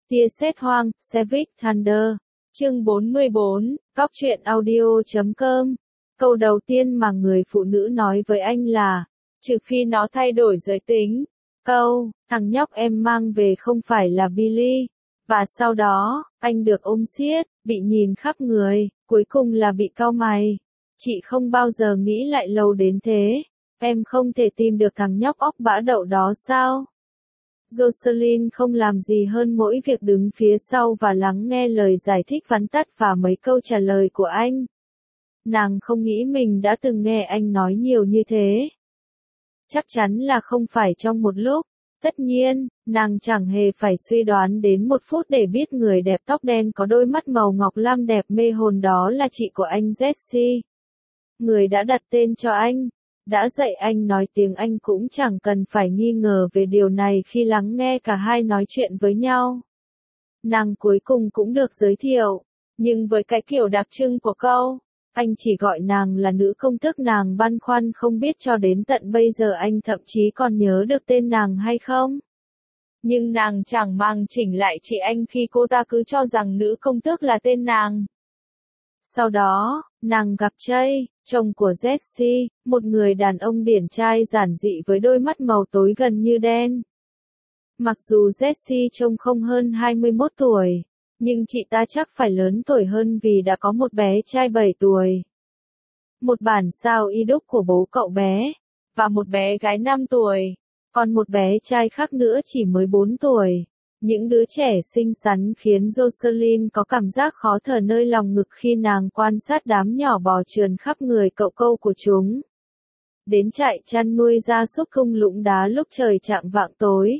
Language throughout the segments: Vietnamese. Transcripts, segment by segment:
Tia sét hoang, Savage Thunder. Chương 44, Cóc truyện audio.com. Câu đầu tiên mà người phụ nữ nói với anh là, trừ phi nó thay đổi giới tính. Câu, thằng nhóc em mang về không phải là Billy. Và sau đó, anh được ôm siết, bị nhìn khắp người, cuối cùng là bị cau mày. Chị không bao giờ nghĩ lại lâu đến thế. Em không thể tìm được thằng nhóc óc bã đậu đó sao? Jocelyn không làm gì hơn mỗi việc đứng phía sau và lắng nghe lời giải thích vắn tắt và mấy câu trả lời của anh. Nàng không nghĩ mình đã từng nghe anh nói nhiều như thế. Chắc chắn là không phải trong một lúc. Tất nhiên, nàng chẳng hề phải suy đoán đến một phút để biết người đẹp tóc đen có đôi mắt màu ngọc lam đẹp mê hồn đó là chị của anh Jessie. Người đã đặt tên cho anh, đã dạy anh nói tiếng Anh cũng chẳng cần phải nghi ngờ về điều này khi lắng nghe cả hai nói chuyện với nhau. Nàng cuối cùng cũng được giới thiệu, nhưng với cái kiểu đặc trưng của câu, anh chỉ gọi nàng là nữ công tước. Nàng băn khoăn không biết cho đến tận bây giờ anh thậm chí còn nhớ được tên nàng hay không. Nhưng nàng chẳng màng chỉnh lại chị anh khi cô ta cứ cho rằng nữ công tước là tên nàng. Sau đó, nàng gặp Jay, chồng của Jessie, một người đàn ông điển trai giản dị với đôi mắt màu tối gần như đen. Mặc dù Jessie trông không hơn 21 tuổi, nhưng chị ta chắc phải lớn tuổi hơn vì đã có một bé trai 7 tuổi. Một bản sao y đúc của bố cậu bé, và một bé gái 5 tuổi, còn một bé trai khác nữa chỉ mới 4 tuổi. Những đứa trẻ xinh xắn khiến Jocelyn có cảm giác khó thở nơi lòng ngực khi nàng quan sát đám nhỏ bò trườn khắp người cậu câu của chúng. Đến trại chăn nuôi gia súc thung lũng đá lúc trời chạng vạng tối.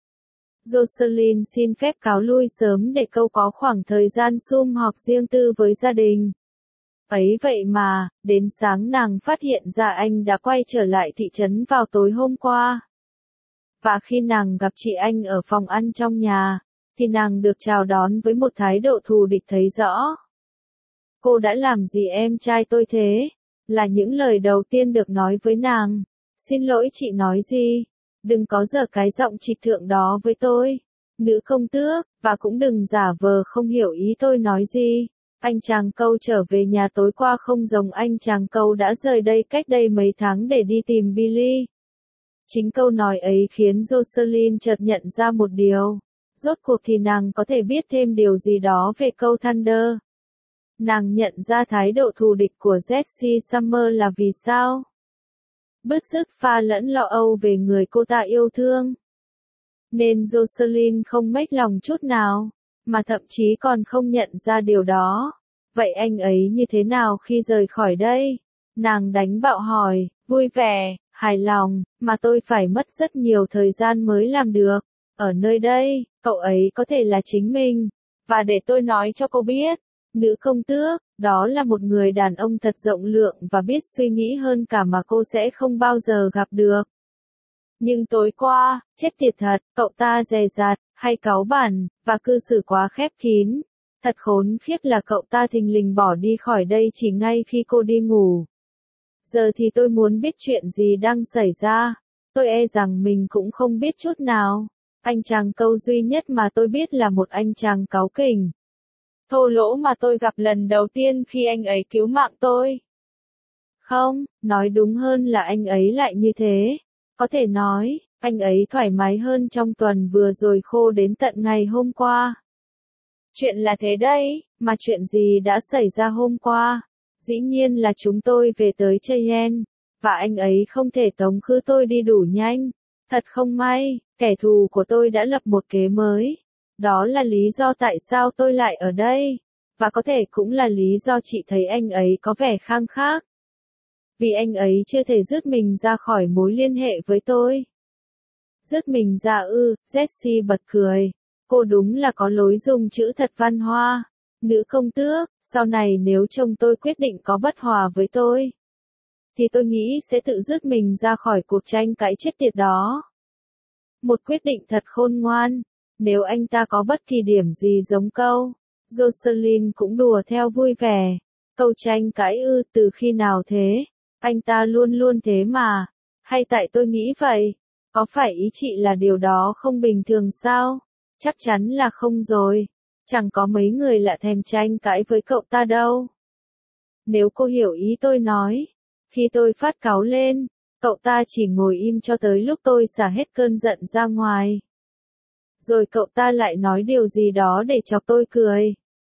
Jocelyn xin phép cáo lui sớm để câu có khoảng thời gian sum họp riêng tư với gia đình. Ấy vậy mà, đến sáng nàng phát hiện ra anh đã quay trở lại thị trấn vào tối hôm qua. Và khi nàng gặp chị anh ở phòng ăn trong nhà, thì nàng được chào đón với một thái độ thù địch thấy rõ. Cô đã làm gì em trai tôi thế? Là những lời đầu tiên được nói với nàng. Xin lỗi chị nói gì? Đừng có giở cái giọng trịch thượng đó với tôi. Nữ công tước, và cũng đừng giả vờ không hiểu ý tôi nói gì. Anh chàng câu trở về nhà tối qua không giống anh chàng câu đã rời đây cách đây mấy tháng để đi tìm Billy. Chính câu nói ấy khiến Jocelyn chợt nhận ra một điều. Rốt cuộc thì nàng có thể biết thêm điều gì đó về câu Thunder. Nàng nhận ra thái độ thù địch của Jessie Summer là vì sao? Bứt rứt pha lẫn lo âu về người cô ta yêu thương. Nên Jocelyn không mếch lòng chút nào, mà thậm chí còn không nhận ra điều đó. Vậy anh ấy như thế nào khi rời khỏi đây? Nàng đánh bạo hỏi, vui vẻ, hài lòng, mà tôi phải mất rất nhiều thời gian mới làm được. Ở nơi đây, cậu ấy có thể là chính mình. Và để tôi nói cho cô biết, nữ công tước, đó là một người đàn ông thật rộng lượng và biết suy nghĩ hơn cả mà cô sẽ không bao giờ gặp được. Nhưng tối qua, chết tiệt thật, cậu ta dè dặt, hay cáu bẳn, và cư xử quá khép kín. Thật khốn khiếp là cậu ta thình lình bỏ đi khỏi đây chỉ ngay khi cô đi ngủ. Giờ thì tôi muốn biết chuyện gì đang xảy ra. Tôi e rằng mình cũng không biết chút nào. Anh chàng câu duy nhất mà tôi biết là một anh chàng cáu kỉnh, thô lỗ mà tôi gặp lần đầu tiên khi anh ấy cứu mạng tôi. Không, nói đúng hơn là anh ấy lại như thế. Có thể nói, anh ấy thoải mái hơn trong tuần vừa rồi khô đến tận ngày hôm qua. Chuyện là thế đấy, mà chuyện gì đã xảy ra hôm qua? Dĩ nhiên là chúng tôi về tới Cheyenne, và anh ấy không thể tống khứ tôi đi đủ nhanh. Thật không may, kẻ thù của tôi đã lập một kế mới. Đó là lý do tại sao tôi lại ở đây, và có thể cũng là lý do chị thấy anh ấy có vẻ khăng khác. Vì anh ấy chưa thể dứt mình ra khỏi mối liên hệ với tôi. Dứt mình ra ư, Jessie bật cười. Cô đúng là có lối dùng chữ thật văn hoa. Nữ công tước, sau này nếu chồng tôi quyết định có bất hòa với tôi, thì tôi nghĩ sẽ tự dứt mình ra khỏi cuộc tranh cãi chết tiệt đó. Một quyết định thật khôn ngoan. Nếu anh ta có bất kỳ điểm gì giống câu, Jocelyn cũng đùa theo vui vẻ. Câu tranh cãi ư, từ khi nào thế? Anh ta luôn luôn thế mà. Hay tại tôi nghĩ vậy? Có phải ý chị là điều đó không bình thường sao? Chắc chắn là không rồi. Chẳng có mấy người lạ thèm tranh cãi với cậu ta đâu. Nếu cô hiểu ý tôi nói. Khi tôi phát cáu lên, cậu ta chỉ ngồi im cho tới lúc tôi xả hết cơn giận ra ngoài. Rồi cậu ta lại nói điều gì đó để chọc tôi cười.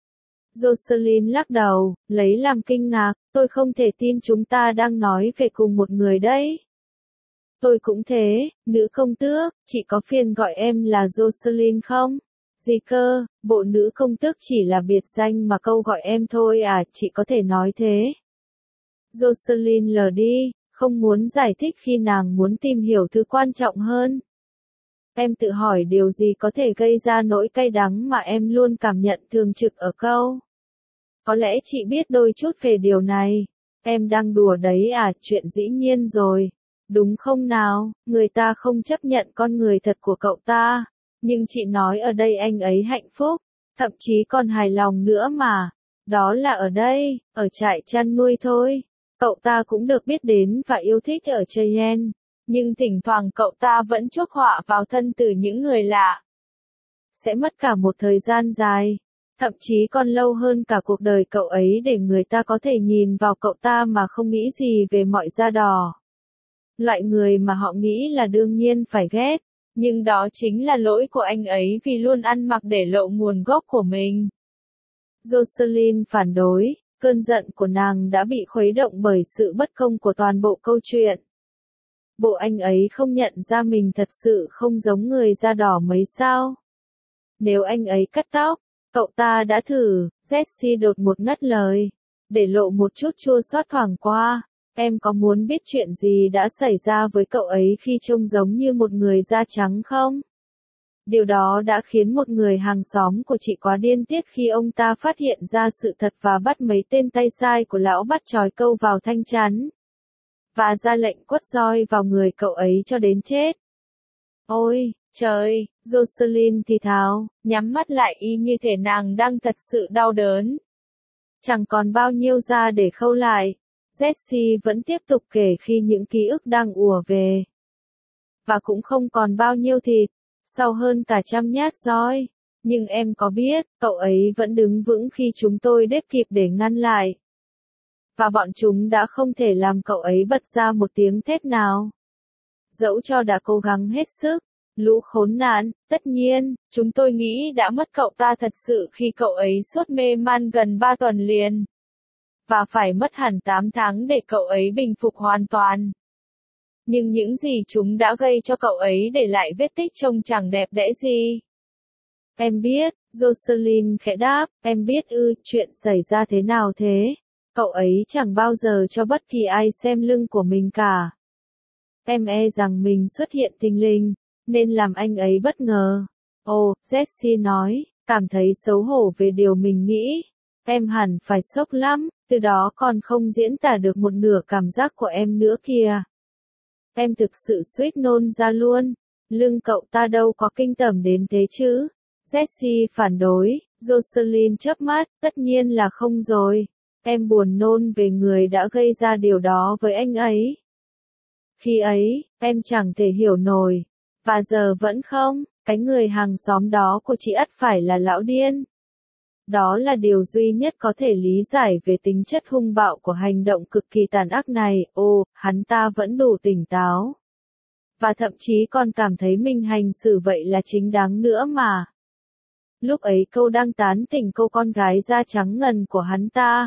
Jocelyn lắc đầu, lấy làm kinh ngạc, tôi không thể tin chúng ta đang nói về cùng một người đấy. Tôi cũng thế, nữ công tước, chị có phiền gọi em là Jocelyn không? Gì cơ, bộ nữ công tước chỉ là biệt danh mà câu gọi em thôi à, chị có thể nói thế. Jocelyn lờ đi, không muốn giải thích khi nàng muốn tìm hiểu thứ quan trọng hơn. Em tự hỏi điều gì có thể gây ra nỗi cay đắng mà em luôn cảm nhận thường trực ở câu. Có lẽ chị biết đôi chút về điều này. Em đang đùa đấy à, chuyện dĩ nhiên rồi. Đúng không nào, người ta không chấp nhận con người thật của cậu ta. Nhưng chị nói ở đây anh ấy hạnh phúc, thậm chí còn hài lòng nữa mà. Đó là ở đây, ở trại chăn nuôi thôi. Cậu ta cũng được biết đến và yêu thích ở Cheyenne. Nhưng thỉnh thoảng cậu ta vẫn chuốc họa vào thân từ những người lạ. Sẽ mất cả một thời gian dài, thậm chí còn lâu hơn cả cuộc đời cậu ấy để người ta có thể nhìn vào cậu ta mà không nghĩ gì về mọi da đỏ. Loại người mà họ nghĩ là đương nhiên phải ghét, nhưng đó chính là lỗi của anh ấy vì luôn ăn mặc để lộ nguồn gốc của mình. Jocelyn phản đối, cơn giận của nàng đã bị khuấy động bởi sự bất công của toàn bộ câu chuyện. Bộ anh ấy không nhận ra mình thật sự không giống người da đỏ mấy sao? Nếu anh ấy cắt tóc, cậu ta đã thử, Jessie đột ngột ngắt lời, để lộ một chút chua xót thoảng qua. Em có muốn biết chuyện gì đã xảy ra với cậu ấy khi trông giống như một người da trắng không? Điều đó đã khiến một người hàng xóm của chị quá điên tiết khi ông ta phát hiện ra sự thật và bắt mấy tên tay sai của lão bắt chói câu vào thanh chắn. Và ra lệnh quất roi vào người cậu ấy cho đến chết. Ôi, trời, Jocelyn thì thào, nhắm mắt lại y như thể nàng đang thật sự đau đớn. Chẳng còn bao nhiêu da để khâu lại. Jessie vẫn tiếp tục kể khi những ký ức đang ùa về. Và cũng không còn bao nhiêu thịt, sau hơn cả 100 nhát roi. Nhưng em có biết, cậu ấy vẫn đứng vững khi chúng tôi đếp kịp để ngăn lại. Và bọn chúng đã không thể làm cậu ấy bật ra một tiếng thét nào. Dẫu cho đã cố gắng hết sức, lũ khốn nạn, tất nhiên, chúng tôi nghĩ đã mất cậu ta thật sự khi cậu ấy sốt mê man gần 3 tuần liền. Và phải mất hẳn 8 tháng để cậu ấy bình phục hoàn toàn. Nhưng những gì chúng đã gây cho cậu ấy để lại vết tích trông chẳng đẹp đẽ gì. Em biết, Jocelyn khẽ đáp, em biết chuyện xảy ra thế nào thế? Cậu ấy chẳng bao giờ cho bất kỳ ai xem lưng của mình cả. Em e rằng mình xuất hiện thình lình, nên làm anh ấy bất ngờ. Ồ, Jessie nói, cảm thấy xấu hổ về điều mình nghĩ. Em hẳn phải sốc lắm, từ đó còn không diễn tả được một nửa cảm giác của em nữa kìa. Em thực sự suýt nôn ra luôn. Lưng cậu ta đâu có kinh tởm đến thế chứ. Jessie phản đối, Jocelyn chớp mắt, tất nhiên là không rồi. Em buồn nôn về người đã gây ra điều đó với anh ấy. Khi ấy, em chẳng thể hiểu nổi. Và giờ vẫn không, cái người hàng xóm đó của chị ắt phải là lão điên. Đó là điều duy nhất có thể lý giải về tính chất hung bạo của hành động cực kỳ tàn ác này. Ồ, hắn ta vẫn đủ tỉnh táo. Và thậm chí còn cảm thấy mình hành xử vậy là chính đáng nữa mà. Lúc ấy câu đang tán tỉnh cô con gái da trắng ngần của hắn ta.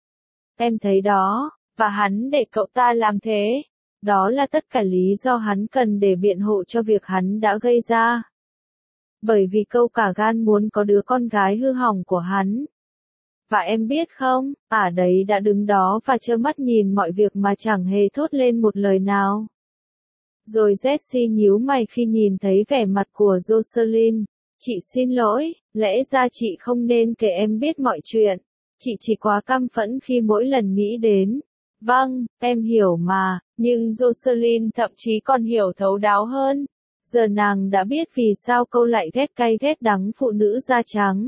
Em thấy đó, và hắn để cậu ta làm thế. Đó là tất cả lý do hắn cần để biện hộ cho việc hắn đã gây ra. Bởi vì câu cả gan muốn có đứa con gái hư hỏng của hắn. Và em biết không, ả đấy đã đứng đó và trơ mắt nhìn mọi việc mà chẳng hề thốt lên một lời nào. Rồi Jessie nhíu mày khi nhìn thấy vẻ mặt của Jocelyn. Chị xin lỗi, lẽ ra chị không nên kể em biết mọi chuyện. Chị chỉ quá căm phẫn khi mỗi lần nghĩ đến. Vâng, em hiểu mà, nhưng Jocelyn thậm chí còn hiểu thấu đáo hơn. Giờ nàng đã biết vì sao câu lại ghét cay ghét đắng phụ nữ da trắng.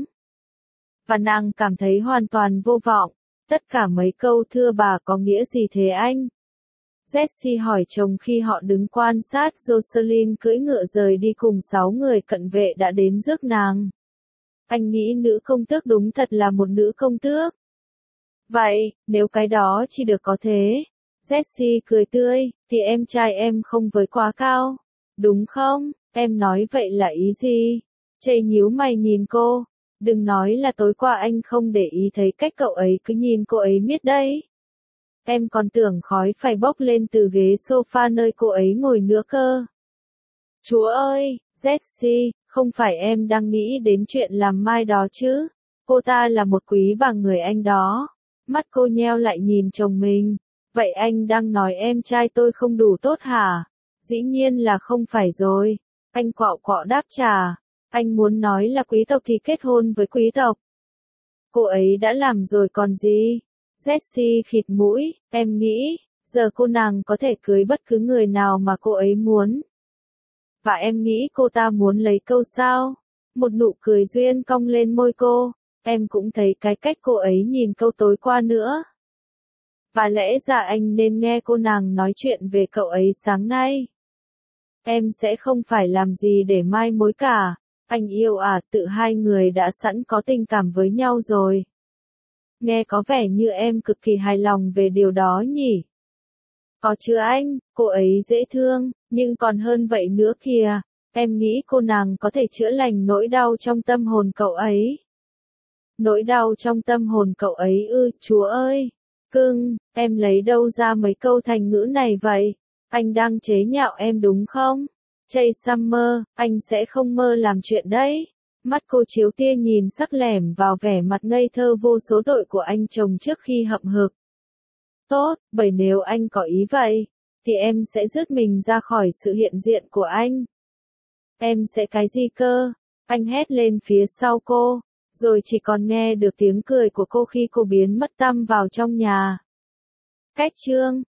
Và nàng cảm thấy hoàn toàn vô vọng. Tất cả mấy câu thưa bà có nghĩa gì thế anh? Jessie hỏi chồng khi họ đứng quan sát Jocelyn cưỡi ngựa rời đi cùng 6 người cận vệ đã đến rước nàng. Anh nghĩ nữ công tước đúng thật là một nữ công tước. Vậy, nếu cái đó chỉ được có thế. Jessie cười tươi, thì em trai em không với quá cao. Đúng không? Em nói vậy là ý gì? Chây nhíu mày nhìn cô. Đừng nói là tối qua anh không để ý thấy cách cậu ấy cứ nhìn cô ấy miết đấy. Em còn tưởng khói phải bốc lên từ ghế sofa nơi cô ấy ngồi nữa cơ. Chúa ơi, Jessie, không phải em đang nghĩ đến chuyện làm mai đó chứ? Cô ta là một quý bà người Anh đó. Mắt cô nheo lại nhìn chồng mình. Vậy anh đang nói em trai tôi không đủ tốt hả? Dĩ nhiên là không phải rồi. Anh quạo quọ đáp trả. Anh muốn nói là quý tộc thì kết hôn với quý tộc. Cô ấy đã làm rồi còn gì? Jessie khịt mũi, em nghĩ, giờ cô nàng có thể cưới bất cứ người nào mà cô ấy muốn. Và em nghĩ cô ta muốn lấy câu sao? Một nụ cười duyên cong lên môi cô, em cũng thấy cái cách cô ấy nhìn câu tối qua nữa. Và lẽ ra anh nên nghe cô nàng nói chuyện về cậu ấy sáng nay. Em sẽ không phải làm gì để mai mối cả. Anh yêu tự hai người đã sẵn có tình cảm với nhau rồi. Nghe có vẻ như em cực kỳ hài lòng về điều đó nhỉ? Có chứ anh, cô ấy dễ thương, nhưng còn hơn vậy nữa kìa. Em nghĩ cô nàng có thể chữa lành nỗi đau trong tâm hồn cậu ấy. Nỗi đau trong tâm hồn cậu ấy ư, Chúa ơi. Cưng, em lấy đâu ra mấy câu thành ngữ này vậy? Anh đang chế nhạo em đúng không? Chase Summer, anh sẽ không mơ làm chuyện đấy. Mắt cô chiếu tia nhìn sắc lẻm vào vẻ mặt ngây thơ vô số đội của anh chồng trước khi hậm hực. Tốt, bởi nếu anh có ý vậy, thì em sẽ rút mình ra khỏi sự hiện diện của anh. Em sẽ cái gì cơ? Anh hét lên phía sau cô, rồi chỉ còn nghe được tiếng cười của cô khi cô biến mất tăm vào trong nhà. Cách chương